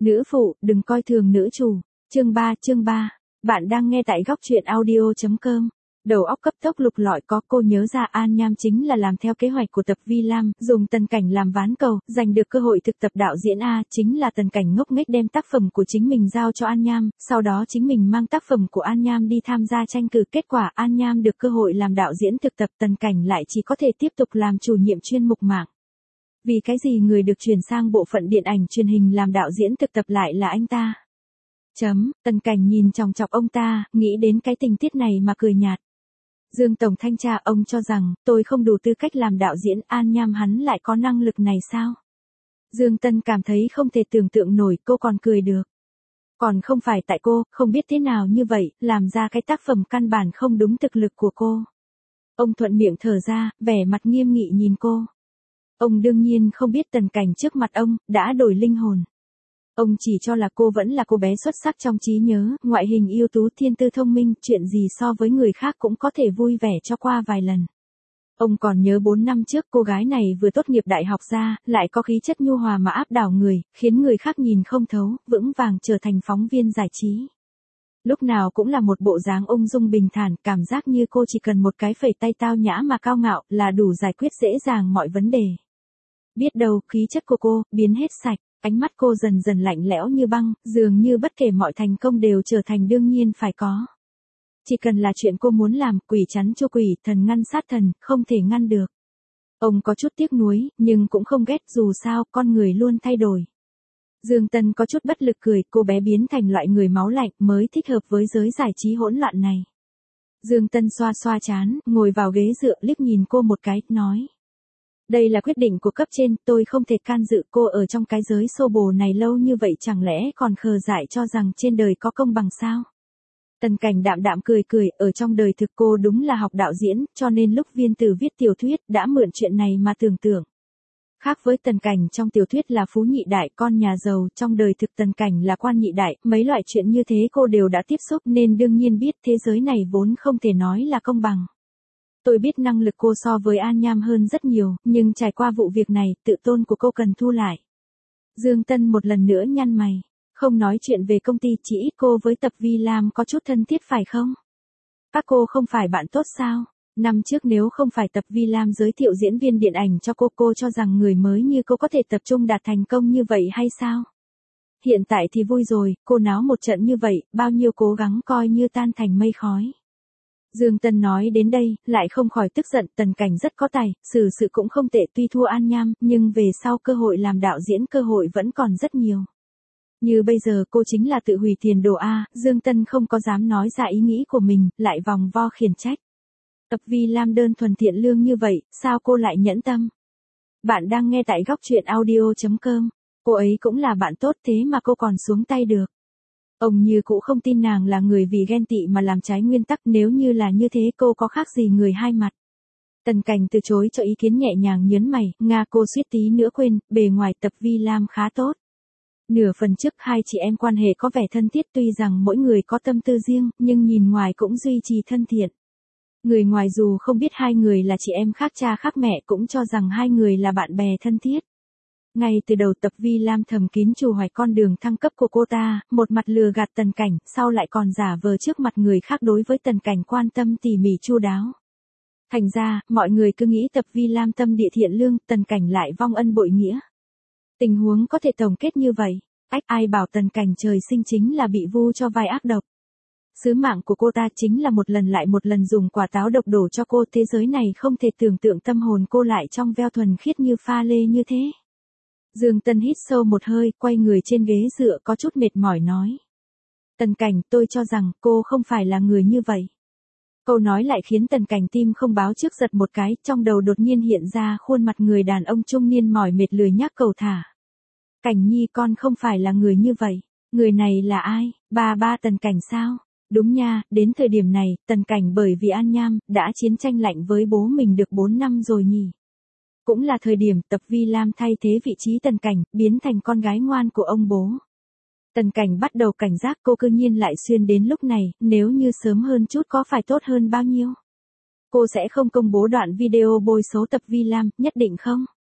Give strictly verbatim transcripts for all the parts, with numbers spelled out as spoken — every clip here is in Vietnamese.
Nữ phụ, đừng coi thường nữ chủ. Chương ba, chương ba. Bạn đang nghe tại góc truyện audio chấm com. Đầu óc cấp tốc lục lọi có cô nhớ ra An Nham chính là làm theo kế hoạch của tập Vi Lam, dùng Tần Cảnh làm ván cầu, giành được cơ hội thực tập đạo diễn A, chính là Tần Cảnh ngốc nghếch đem tác phẩm của chính mình giao cho An Nham, sau đó chính mình mang tác phẩm của An Nham đi tham gia tranh cử, kết quả An Nham được cơ hội làm đạo diễn thực tập, Tần Cảnh lại chỉ có thể tiếp tục làm chủ nhiệm chuyên mục mạng. Vì cái gì người được chuyển sang bộ phận điện ảnh truyền hình làm đạo diễn thực tập lại là anh ta? Chấm, Tần Cảnh nhìn chòng chọc ông ta, nghĩ đến cái tình tiết này mà cười nhạt. Dương Tổng Thanh tra, ông cho rằng, tôi không đủ tư cách làm đạo diễn, An Nham hắn lại có năng lực này sao? Dương Tân cảm thấy không thể tưởng tượng nổi, cô còn cười được. Còn không phải tại cô, không biết thế nào như vậy, làm ra cái tác phẩm căn bản không đúng thực lực của cô. Ông thuận miệng thở ra, vẻ mặt nghiêm nghị nhìn cô. Ông đương nhiên không biết Tần Cảnh trước mặt ông, đã đổi linh hồn. Ông chỉ cho là cô vẫn là cô bé xuất sắc trong trí nhớ, ngoại hình ưu tú, thiên tư thông minh, chuyện gì so với người khác cũng có thể vui vẻ cho qua vài lần. Ông còn nhớ bốn năm trước cô gái này vừa tốt nghiệp đại học ra, lại có khí chất nhu hòa mà áp đảo người, khiến người khác nhìn không thấu, vững vàng trở thành phóng viên giải trí. Lúc nào cũng là một bộ dáng ung dung bình thản, cảm giác như cô chỉ cần một cái phẩy tay tao nhã mà cao ngạo là đủ giải quyết dễ dàng mọi vấn đề. Biết đâu, khí chất của cô, biến hết sạch, ánh mắt cô dần dần lạnh lẽo như băng, dường như bất kể mọi thành công đều trở thành đương nhiên phải có. Chỉ cần là chuyện cô muốn làm, quỷ chắn cho quỷ, thần ngăn sát thần, không thể ngăn được. Ông có chút tiếc nuối, nhưng cũng không ghét, dù sao, con người luôn thay đổi. Dương Tân có chút bất lực cười, cô bé biến thành loại người máu lạnh mới thích hợp với giới giải trí hỗn loạn này. Dương Tân xoa xoa trán, ngồi vào ghế dựa, liếc nhìn cô một cái, nói. Đây là quyết định của cấp trên, tôi không thể can dự, cô ở trong cái giới xô bồ này lâu như vậy chẳng lẽ còn khờ dại cho rằng trên đời có công bằng sao? Tần Cảnh đạm đạm cười cười, ở trong đời thực cô đúng là học đạo diễn, cho nên lúc Viên Tử viết tiểu thuyết đã mượn chuyện này mà tưởng tượng. Khác với Tần Cảnh trong tiểu thuyết là phú nhị đại, con nhà giàu, trong đời thực Tần Cảnh là quan nhị đại, mấy loại chuyện như thế cô đều đã tiếp xúc nên đương nhiên biết thế giới này vốn không thể nói là công bằng. Tôi biết năng lực cô so với An Nham hơn rất nhiều, nhưng trải qua vụ việc này, tự tôn của cô cần thu lại. Dương Tân một lần nữa nhăn mày, không nói chuyện về công ty, chỉ ít cô với tập Vi Lam có chút thân thiết phải không? Các cô không phải bạn tốt sao? Năm trước nếu không phải tập Vi Lam giới thiệu diễn viên điện ảnh cho cô, cô cho rằng người mới như cô có thể tập trung đạt thành công như vậy hay sao? Hiện tại thì vui rồi, cô náo một trận như vậy, bao nhiêu cố gắng coi như tan thành mây khói. Dương Tân nói đến đây, lại không khỏi tức giận, Tần Cảnh rất có tài, xử sự cũng không tệ, tuy thua An Nham, nhưng về sau cơ hội làm đạo diễn cơ hội vẫn còn rất nhiều. Như bây giờ cô chính là tự hủy tiền đồ A, Dương Tân không có dám nói ra ý nghĩ của mình, lại vòng vo khiển trách. Tập Vi Lam đơn thuần thiện lương như vậy, sao cô lại nhẫn tâm? Bạn đang nghe tại góc truyện audio chấm com, cô ấy cũng là bạn tốt thế mà cô còn xuống tay được. Ông như cũ không tin nàng là người vì ghen tị mà làm trái nguyên tắc, nếu như là như thế cô có khác gì người hai mặt. Tần Cảnh từ chối cho ý kiến, nhẹ nhàng nhớn mày, Nga cô suýt tí nữa quên, bề ngoài tập Vi Lam khá tốt. Nửa phần trước hai chị em quan hệ có vẻ thân thiết, tuy rằng mỗi người có tâm tư riêng, nhưng nhìn ngoài cũng duy trì thân thiện. Người ngoài dù không biết hai người là chị em khác cha khác mẹ cũng cho rằng hai người là bạn bè thân thiết. Ngay từ đầu tập Vi Lam thầm kín trù hoạch con đường thăng cấp của cô ta, một mặt lừa gạt Tần Cảnh, sau lại còn giả vờ trước mặt người khác đối với Tần Cảnh quan tâm tỉ mỉ chu đáo. Thành ra, mọi người cứ nghĩ tập Vi Lam tâm địa thiện lương, Tần Cảnh lại vong ân bội nghĩa. Tình huống có thể tổng kết như vậy, ách ai bảo Tần Cảnh trời sinh chính là bị vu cho vai ác độc. Sứ mạng của cô ta chính là một lần lại một lần dùng quả táo độc đổ cho cô, thế giới này không thể tưởng tượng tâm hồn cô lại trong veo thuần khiết như pha lê như thế. Dương Tân hít sâu một hơi, quay người trên ghế dựa có chút mệt mỏi nói. Tần Cảnh, tôi cho rằng cô không phải là người như vậy. Câu nói lại khiến Tần Cảnh tim không báo trước giật một cái, trong đầu đột nhiên hiện ra khuôn mặt người đàn ông trung niên mỏi mệt lười nhác cầu thả. Cảnh Nhi, con không phải là người như vậy. Người này là ai? Ba ba Tần Cảnh sao? Đúng nha, đến thời điểm này, Tần Cảnh bởi vì An Nham, đã chiến tranh lạnh với bố mình được bốn năm rồi nhỉ. Cũng là thời điểm tập Vi Lam thay thế vị trí Tần Cảnh, biến thành con gái ngoan của ông bố. Tần Cảnh bắt đầu cảnh giác, cô cư nhiên lại xuyên đến lúc này, nếu như sớm hơn chút có phải tốt hơn bao nhiêu. Cô sẽ không công bố đoạn video bôi xấu tập Vi Lam, nhất định không?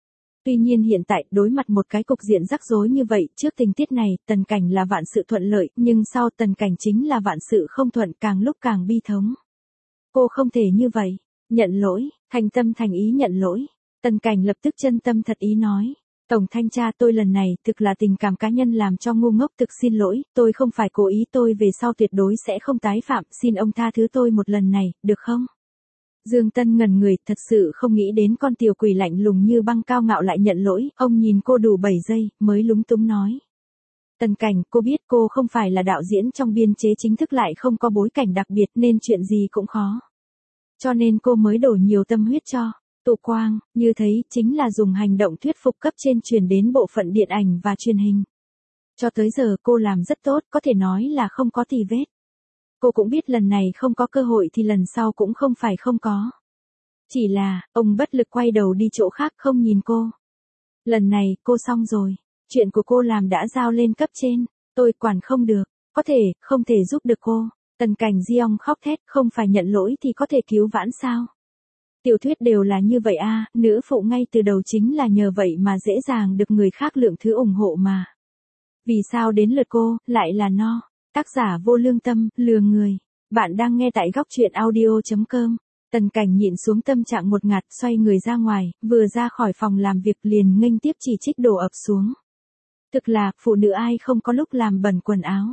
Tuy nhiên hiện tại, đối mặt một cái cục diện rắc rối như vậy, trước tình tiết này, Tần Cảnh là vạn sự thuận lợi, nhưng sau Tần Cảnh chính là vạn sự không thuận, càng lúc càng bi thống. Cô không thể như vậy. Nhận lỗi, thành tâm thành ý nhận lỗi. Tần Cảnh lập tức chân tâm thật ý nói. Tổng thanh tra, tôi lần này thực là tình cảm cá nhân làm cho ngu ngốc, thực xin lỗi, tôi không phải cố ý, tôi về sau tuyệt đối sẽ không tái phạm, xin ông tha thứ tôi một lần này, được không? Dương Tân ngẩn người, thật sự không nghĩ đến con tiểu quỷ lạnh lùng như băng cao ngạo lại nhận lỗi, ông nhìn cô đủ bảy giây, mới lúng túng nói. Tần Cảnh, cô biết cô không phải là đạo diễn trong biên chế chính thức lại không có bối cảnh đặc biệt nên chuyện gì cũng khó. Cho nên cô mới đổ nhiều tâm huyết cho. Tụ Quang, như thấy, chính là dùng hành động thuyết phục cấp trên truyền đến bộ phận điện ảnh và truyền hình. Cho tới giờ cô làm rất tốt, có thể nói là không có tì vết. Cô cũng biết lần này không có cơ hội thì lần sau cũng không phải không có. Chỉ là, ông bất lực quay đầu đi chỗ khác không nhìn cô. Lần này, cô xong rồi. Chuyện của cô làm đã giao lên cấp trên. Tôi quản không được. Có thể, không thể giúp được cô. Tần Cảnh Giong khóc thét, không phải nhận lỗi thì có thể cứu vãn sao? Tiểu thuyết đều là như vậy a, nữ phụ ngay từ đầu chính là nhờ vậy mà dễ dàng được người khác lượng thứ ủng hộ mà. Vì sao đến lượt cô, lại là no? Tác giả Vô Lương Tâm, lừa người. Bạn đang nghe tại góc truyện audio chấm com. Tần Cảnh nhịn xuống tâm trạng một ngạt, xoay người ra ngoài, vừa ra khỏi phòng làm việc liền nghênh tiếp chỉ trích đổ ập xuống. Thực là, phụ nữ ai không có lúc làm bẩn quần áo.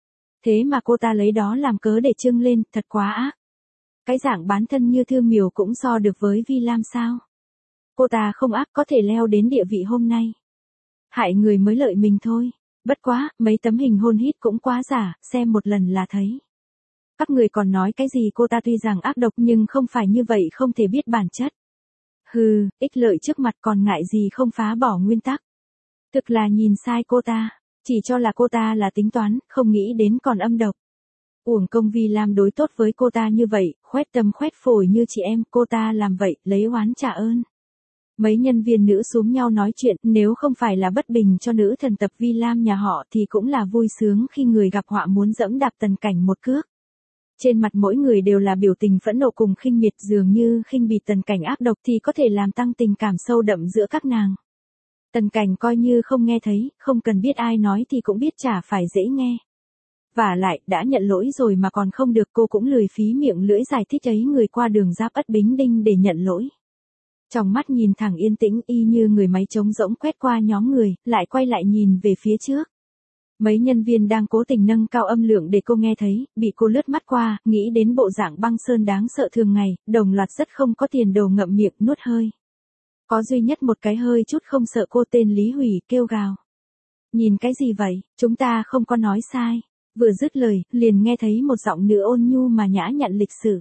Thế mà cô ta lấy đó làm cớ để trưng lên, thật quá ác. Cái dạng bán thân như Thư Miểu cũng so được với Vi Lam sao? Cô ta không ác có thể leo đến địa vị hôm nay. Hại người mới lợi mình thôi. Bất quá, mấy tấm hình hôn hít cũng quá giả, xem một lần là thấy. Các người còn nói cái gì cô ta tuy rằng ác độc nhưng không phải như vậy không thể biết bản chất. Hừ, ích lợi trước mặt còn ngại gì không phá bỏ nguyên tắc. Thực là nhìn sai cô ta, chỉ cho là cô ta là tính toán, không nghĩ đến còn âm độc. Uổng công Vi Lam đối tốt với cô ta như vậy, khoét tâm khoét phổi như chị em, cô ta làm vậy, lấy oán trả ơn. Mấy nhân viên nữ xúm nhau nói chuyện, nếu không phải là bất bình cho nữ thần tập Vi Lam nhà họ thì cũng là vui sướng khi người gặp họa muốn dẫm đạp Tần Cảnh một cước. Trên mặt mỗi người đều là biểu tình phẫn nộ cùng khinh miệt, dường như khinh bỉ Tần Cảnh ác độc thì có thể làm tăng tình cảm sâu đậm giữa các nàng. Tần Cảnh coi như không nghe thấy, không cần biết ai nói thì cũng biết chả phải dễ nghe. Vả lại, đã nhận lỗi rồi mà còn không được, cô cũng lười phí miệng lưỡi giải thích ấy người qua đường Giáp Ất Bính Đinh để nhận lỗi. Trong mắt nhìn thẳng yên tĩnh y như người máy trống rỗng quét qua nhóm người, lại quay lại nhìn về phía trước. Mấy nhân viên đang cố tình nâng cao âm lượng để cô nghe thấy, bị cô lướt mắt qua, nghĩ đến bộ dạng băng sơn đáng sợ thường ngày, đồng loạt rất không có tiền đồ ngậm miệng nuốt hơi. Có duy nhất một cái hơi chút không sợ cô tên Lý Hủy kêu gào. Nhìn cái gì vậy, chúng ta không có nói sai. Vừa dứt lời, liền nghe thấy một giọng nữ ôn nhu mà nhã nhặn lịch sự.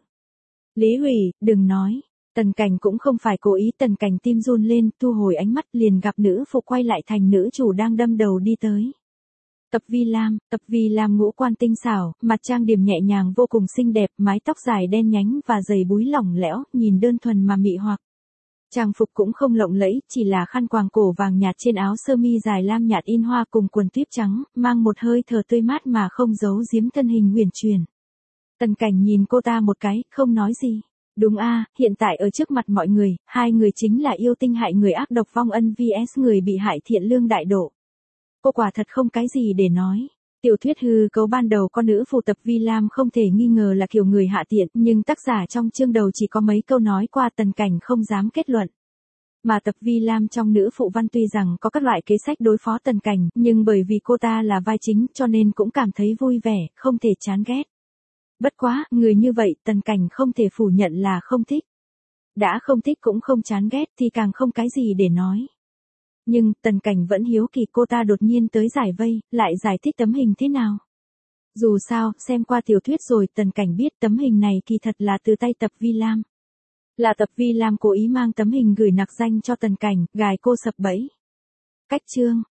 Lý Hủy, đừng nói. Tần Cảnh cũng không phải cố ý, Tần Cảnh tim run lên, thu hồi ánh mắt liền gặp nữ phụ quay lại thành nữ chủ đang đâm đầu đi tới. Tập Vi Lam, Tập Vi Lam ngũ quan tinh xảo, mặt trang điểm nhẹ nhàng vô cùng xinh đẹp, mái tóc dài đen nhánh và giày búi lỏng lẻo, nhìn đơn thuần mà mị hoặc. Trang phục cũng không lộng lẫy, chỉ là khăn quàng cổ vàng nhạt trên áo sơ mi dài lam nhạt in hoa cùng quần tuyết trắng, mang một hơi thở tươi mát mà không giấu giếm thân hình uyển chuyển. Tần Cảnh nhìn cô ta một cái, không nói gì. Đúng a, hiện tại ở trước mặt mọi người, hai người chính là yêu tinh hại người ác độc vong ân vs người bị hại thiện lương đại độ. Cô quả thật không cái gì để nói. Tiểu thuyết hư cấu ban đầu con nữ phù Tập Vi Lam không thể nghi ngờ là kiểu người hạ tiện, nhưng tác giả trong chương đầu chỉ có mấy câu nói qua Tần Cảnh không dám kết luận. Mà Tập Vi Lam trong nữ phụ văn tuy rằng có các loại kế sách đối phó Tần Cảnh, nhưng bởi vì cô ta là vai chính cho nên cũng cảm thấy vui vẻ, không thể chán ghét. Bất quá, người như vậy Tần Cảnh không thể phủ nhận là không thích. Đã không thích cũng không chán ghét thì càng không cái gì để nói. Nhưng, Tần Cảnh vẫn hiếu kỳ cô ta đột nhiên tới giải vây, lại giải thích tấm hình thế nào. Dù sao, xem qua tiểu thuyết rồi, Tần Cảnh biết tấm hình này kỳ thật là từ tay Tập Vi Lam. Là Tập Vi Lam cố ý mang tấm hình gửi nặc danh cho Tần Cảnh, gài cô sập bẫy. Cách chương,